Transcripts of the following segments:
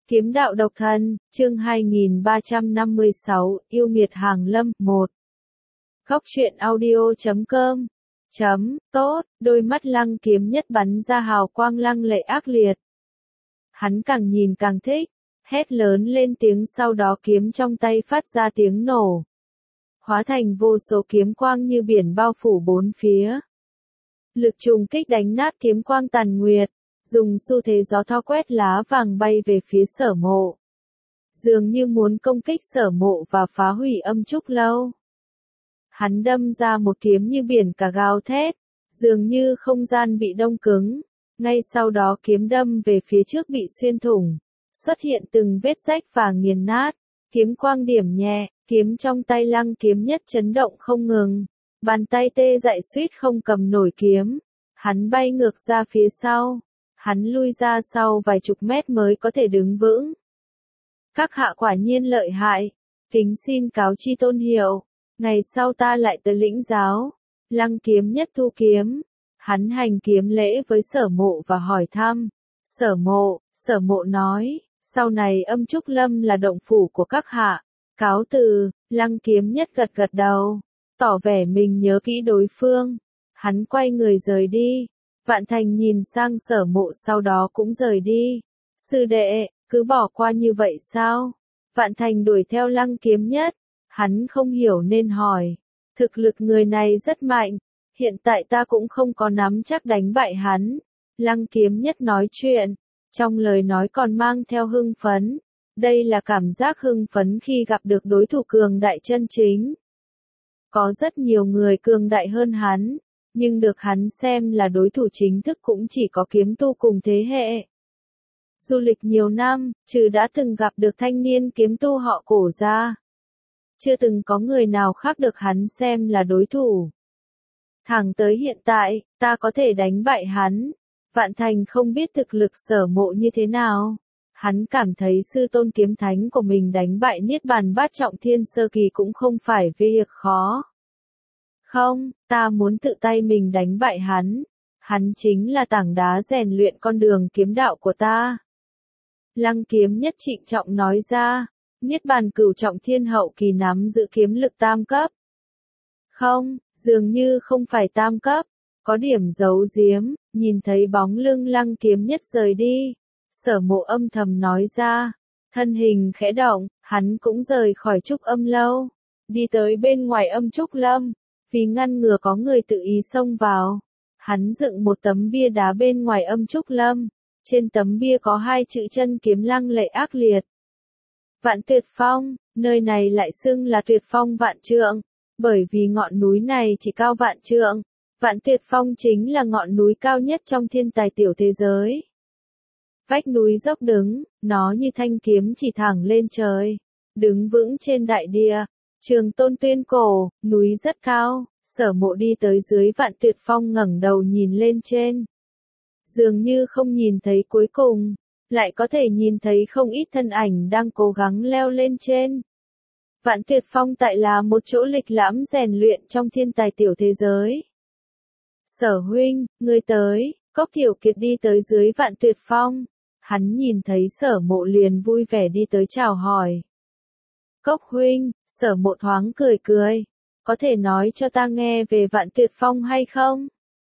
Kiếm đạo độc thân, chương 2356, yêu nghiệt hàng lâm, 1. Góc truyện audio.com. Tốt, đôi mắt Lăng Kiếm Nhất bắn ra hào quang lăng lệ ác liệt. Hắn càng nhìn càng thích, hét lớn lên tiếng, sau đó kiếm trong tay phát ra tiếng nổ. Hóa thành vô số kiếm quang như biển bao phủ bốn phía. Lực trùng kích đánh nát kiếm quang tàn nguyệt, dùng xu thế gió thao quét lá vàng bay về phía Sở Mộ. Dường như muốn công kích Sở Mộ và phá hủy Âm Trúc Lâu. Hắn đâm ra một kiếm như biển cả gào thét, dường như không gian bị đông cứng. Ngay sau đó kiếm đâm về phía trước bị xuyên thủng, xuất hiện từng vết rách và nghiền nát. Kiếm quang điểm nhẹ, kiếm trong tay Lăng Kiếm Nhất chấn động không ngừng. Bàn tay tê dại suýt không cầm nổi kiếm. Hắn bay ngược ra phía sau. Hắn lui ra sau vài chục mét mới có thể đứng vững. Các hạ quả nhiên lợi hại. Kính xin cáo chi tôn hiệu. Ngày sau ta lại tới lĩnh giáo. Lăng Kiếm Nhất thu kiếm. Hắn hành kiếm lễ với Sở Mộ và hỏi thăm. Sở Mộ nói, sau này Âm Trúc Lâm là động phủ của các hạ. Cáo từ. Lăng Kiếm Nhất gật gật đầu, tỏ vẻ mình nhớ kỹ đối phương. Hắn quay người rời đi. Vạn Thành nhìn sang Sở Mộ sau đó cũng rời đi. Sư đệ, cứ bỏ qua như vậy sao? Vạn Thành đuổi theo Lăng Kiếm Nhất. Hắn không hiểu nên hỏi. Thực lực người này rất mạnh. Hiện tại ta cũng không có nắm chắc đánh bại hắn. Lăng Kiếm Nhất nói chuyện. Trong lời nói còn mang theo hưng phấn. Đây là cảm giác hưng phấn khi gặp được đối thủ cường đại chân chính. Có rất nhiều người cường đại hơn hắn. Nhưng được hắn xem là đối thủ chính thức cũng chỉ có kiếm tu cùng thế hệ. Du lịch nhiều năm, trừ đã từng gặp được thanh niên kiếm tu họ Cổ ra. Chưa từng có người nào khác được hắn xem là đối thủ. Thẳng tới hiện tại, ta có thể đánh bại hắn. Vạn Thành không biết thực lực Sở Mộ như thế nào. Hắn cảm thấy sư tôn kiếm thánh của mình đánh bại Niết Bàn Bát Trọng Thiên sơ kỳ cũng không phải việc khó. Không, ta muốn tự tay mình đánh bại hắn. Hắn chính là tảng đá rèn luyện con đường kiếm đạo của ta. Lăng Kiếm Nhất trịnh trọng nói ra. Niết Bàn Cửu Trọng Thiên hậu kỳ nắm giữ kiếm lực tam cấp. Không, dường như không phải tam cấp. Có điểm giấu giếm, nhìn thấy bóng lưng Lăng Kiếm Nhất rời đi. Sở Mộ âm thầm nói ra. Thân hình khẽ động, hắn cũng rời khỏi Trúc Âm Lâu. Đi tới bên ngoài Âm Trúc Lâm. Vì ngăn ngừa có người tự ý xông vào, hắn dựng một tấm bia đá bên ngoài Âm Trúc Lâm. Trên tấm bia có hai chữ chân kiếm lăng lệ ác liệt. Vạn Tuyệt Phong, nơi này lại xưng là Tuyệt Phong Vạn Trượng, bởi vì ngọn núi này chỉ cao vạn trượng. Vạn Tuyệt Phong chính là ngọn núi cao nhất trong thiên tài tiểu thế giới. Vách núi dốc đứng, nó như thanh kiếm chỉ thẳng lên trời, đứng vững trên đại địa. Trường Tôn Tuyên Cổ, núi rất cao. Sở Mộ đi tới dưới Vạn Tuyệt Phong ngẩng đầu nhìn lên trên. Dường như không nhìn thấy cuối cùng, lại có thể nhìn thấy không ít thân ảnh đang cố gắng leo lên trên. Vạn Tuyệt Phong tại là một chỗ lịch lãm rèn luyện trong thiên tài tiểu thế giới. Sở huynh, ngươi tới. Cốc Tiểu Kiệt đi tới dưới Vạn Tuyệt Phong. Hắn nhìn thấy Sở Mộ liền vui vẻ đi tới chào hỏi. Cốc huynh, Sở Mộ thoáng cười cười. Có thể nói cho ta nghe về Vạn Tuyệt Phong hay không?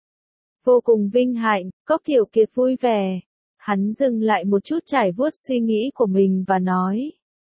Vô cùng vinh hạnh, Cốc Tiểu Kiệt vui vẻ. Hắn dừng lại một chút trải vuốt suy nghĩ của mình và nói.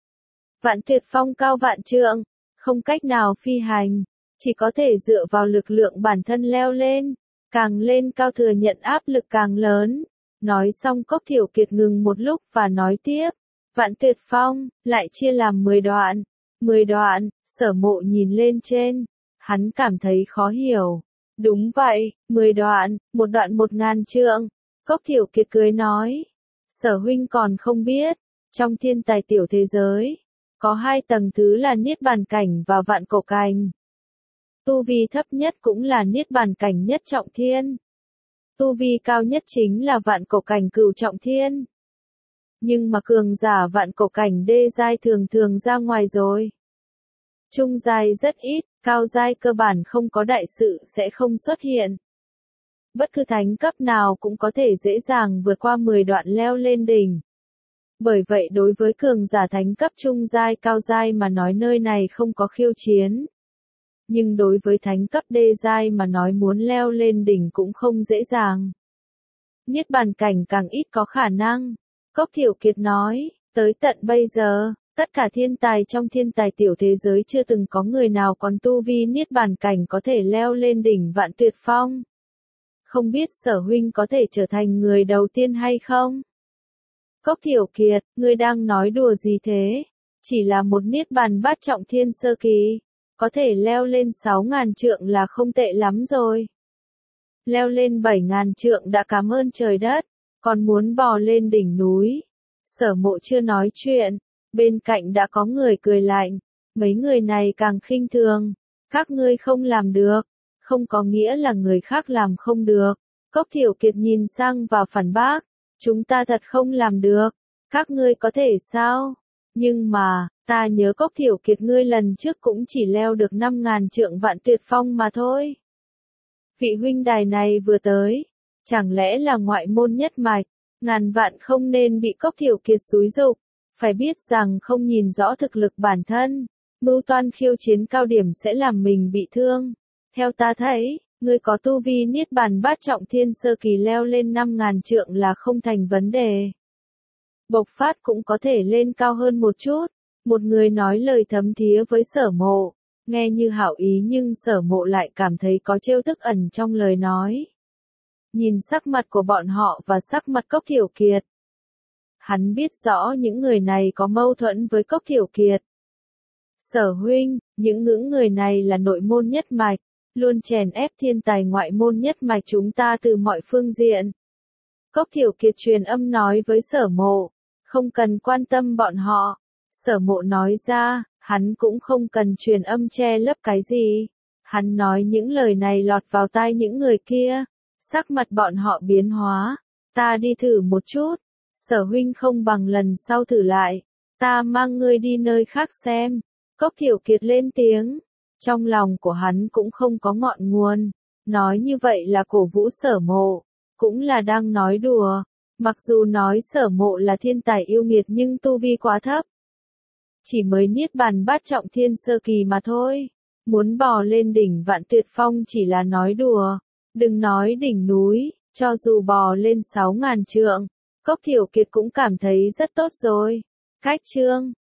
Vạn Tuyệt Phong cao vạn trượng, không cách nào phi hành, chỉ có thể dựa vào lực lượng bản thân leo lên. Càng lên cao thừa nhận áp lực càng lớn. Nói xong Cốc Tiểu Kiệt ngừng một lúc và nói tiếp. Vạn Tuyệt Phong, lại chia làm 10 đoạn. 10 đoạn, Sở Mộ nhìn lên trên. Hắn cảm thấy khó hiểu. Đúng vậy, 10 đoạn, một đoạn 1000 trượng. Cốc Tiểu Kiệt cười nói. Sở huynh còn không biết, trong thiên tài tiểu thế giới, có 2 tầng thứ là Niết Bàn Cảnh và Vạn Cổ Cảnh. Tu vi thấp nhất cũng là Niết Bàn Cảnh nhất trọng thiên. Tu vi cao nhất chính là Vạn Cổ Cảnh cửu trọng thiên. Nhưng mà cường giả Vạn Cổ Cảnh đê giai thường thường ra ngoài rồi. Trung giai rất ít, cao giai cơ bản không có đại sự sẽ không xuất hiện. Bất cứ thánh cấp nào cũng có thể dễ dàng vượt qua 10 đoạn leo lên đỉnh. Bởi vậy đối với cường giả thánh cấp trung giai cao giai mà nói nơi này không có khiêu chiến. Nhưng đối với thánh cấp đê giai mà nói muốn leo lên đỉnh cũng không dễ dàng. Niết bàn cảnh càng ít có khả năng. Cốc Thiểu Kiệt nói, tới tận bây giờ, tất cả thiên tài trong thiên tài tiểu thế giới chưa từng có người nào còn tu vi niết bàn cảnh có thể leo lên đỉnh Vạn Tuyệt Phong. Không biết Sở huynh có thể trở thành người đầu tiên hay không? Cốc Thiểu Kiệt, ngươi đang nói đùa gì thế? Chỉ là một niết bàn bát trọng thiên sơ kỳ, có thể leo lên 6.000 trượng là không tệ lắm rồi. Leo lên 7.000 trượng đã cảm ơn trời đất, còn muốn bò lên đỉnh núi. Sở Mộ chưa nói chuyện, bên cạnh đã có người cười lạnh, mấy người này càng khinh thường, các ngươi không làm được, không có nghĩa là người khác làm không được. Cốc Thiểu Kiệt nhìn sang và phản bác, chúng ta thật không làm được, các ngươi có thể sao? Nhưng mà, ta nhớ Cốc Thiểu Kiệt ngươi lần trước cũng chỉ leo được 5.000 trượng Vạn Tuyệt Phong mà thôi. Vị huynh đài này vừa tới, chẳng lẽ là ngoại môn nhất mạch, ngàn vạn không nên bị Cốc Thiểu Kiệt xúi giục, phải biết rằng không nhìn rõ thực lực bản thân, mưu toan khiêu chiến cao điểm sẽ làm mình bị thương. Theo ta thấy, ngươi có tu vi niết bàn bát trọng thiên sơ kỳ leo lên 5.000 trượng là không thành vấn đề. Bộc phát cũng có thể lên cao hơn một chút, một người nói lời thấm thía với Sở Mộ, nghe như hảo ý nhưng Sở Mộ lại cảm thấy có trêu tức ẩn trong lời nói. Nhìn sắc mặt của bọn họ và sắc mặt Cốc Thiểu Kiệt. Hắn biết rõ những người này có mâu thuẫn với Cốc Thiểu Kiệt. Sở huynh, những người này là nội môn nhất mạch, luôn chèn ép thiên tài ngoại môn nhất mạch chúng ta từ mọi phương diện. Cốc Thiểu Kiệt truyền âm nói với Sở Mộ, không cần quan tâm bọn họ. Sở Mộ nói ra, hắn cũng không cần truyền âm che lấp cái gì. Hắn nói những lời này lọt vào tai những người kia, sắc mặt bọn họ biến hóa. Ta đi thử một chút, Sở huynh không bằng lần sau thử lại, ta mang ngươi đi nơi khác xem. Cốc Thiểu Kiệt lên tiếng, trong lòng của hắn cũng không có ngọn nguồn, nói như vậy là cổ vũ Sở Mộ, cũng là đang nói đùa, mặc dù nói Sở Mộ là thiên tài yêu nghiệt nhưng tu vi quá thấp. Chỉ mới niết bàn bát trọng thiên sơ kỳ mà thôi, muốn bò lên đỉnh Vạn Tuyệt Phong chỉ là nói đùa, đừng nói đỉnh núi, cho dù bò lên 6.000 trượng, Cốc Thiểu Kiệt cũng cảm thấy rất tốt rồi. Cách chương